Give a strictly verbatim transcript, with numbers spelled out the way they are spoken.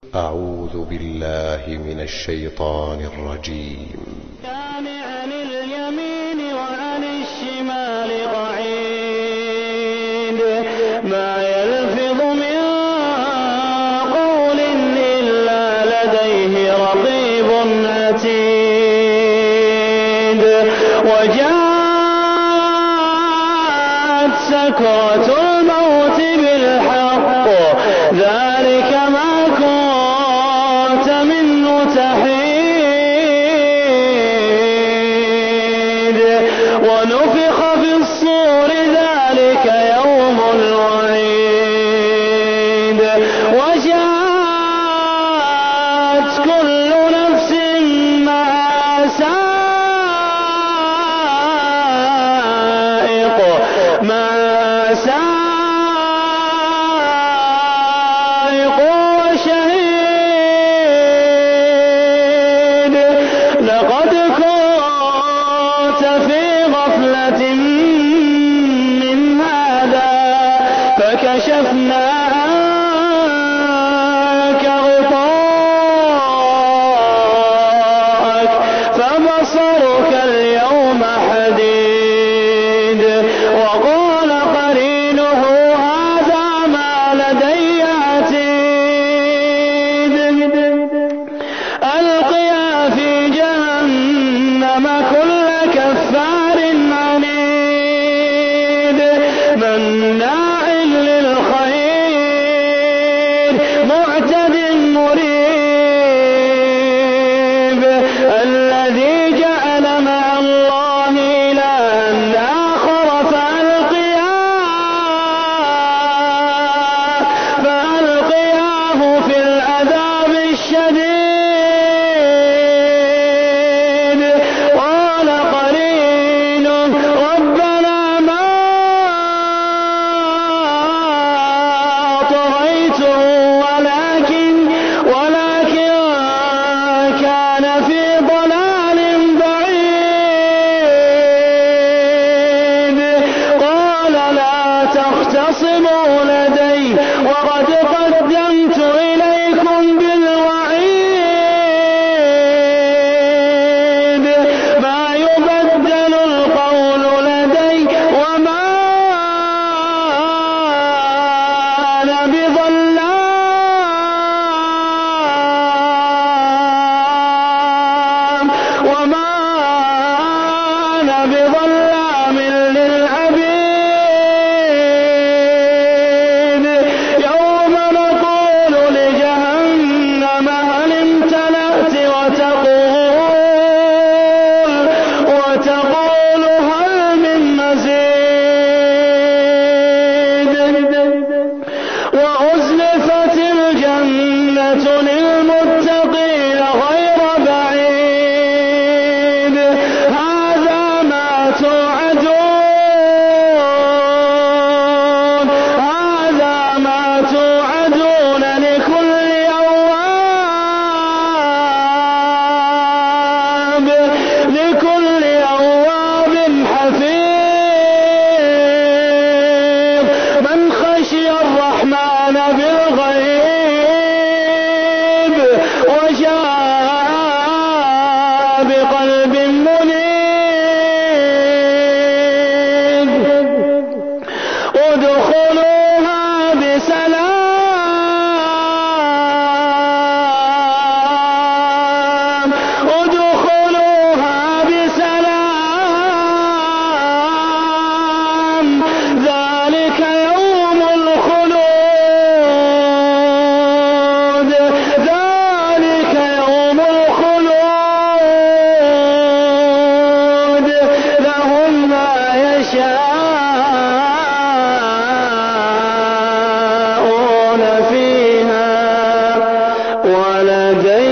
أعوذ بالله من الشيطان الرجيم. كان عن اليمين وعن الشمال قعيد ما يلفظ من قول إلا لديه رقيب عتيد وجاءت سكرة الموت بالحق ذلك ما كنت منه تحيد ونفخ في الصور ذلك يوم الوعيد وجاءت كل نفس معها سائق معها سائق وشهيد لقد كنت في غفلة من هذا فكشفنا عنك غطاءك فبصرك اليوم حديد وقال قرينه هذا ما لدي عتيد ألقيا في جهنم كل كفار عنيد مناع للخير معتد مريب الذي جعل مع الله إلها آخر فألقياه فألقياه في العذاب الشديد قال قرينه ربنا ما طغيته ولكن ولكن كان في ضلال بعيد قال لا تختصموا لدي وقد قدمت إليكم بالوعيد ما يبدل القول لدي وما أنا بظلام وما أنا بظلام للعبيد يوم نقول لجهنم هل امتلأت وتقول وتقول هل من مزيد وأزلفت الجنة للمتقين غير بعيد هذا ما توعدون هذا ما توعدون لكل أواب لكل أواب حفيظ من خشي الرحمن بالغيب وجاء بقلب منيب ادخلوها بسلام ادخلوها بسلام ذلك يوم الخلود ذلك يوم الخلود لهم ما يشاءون فيها ولدينا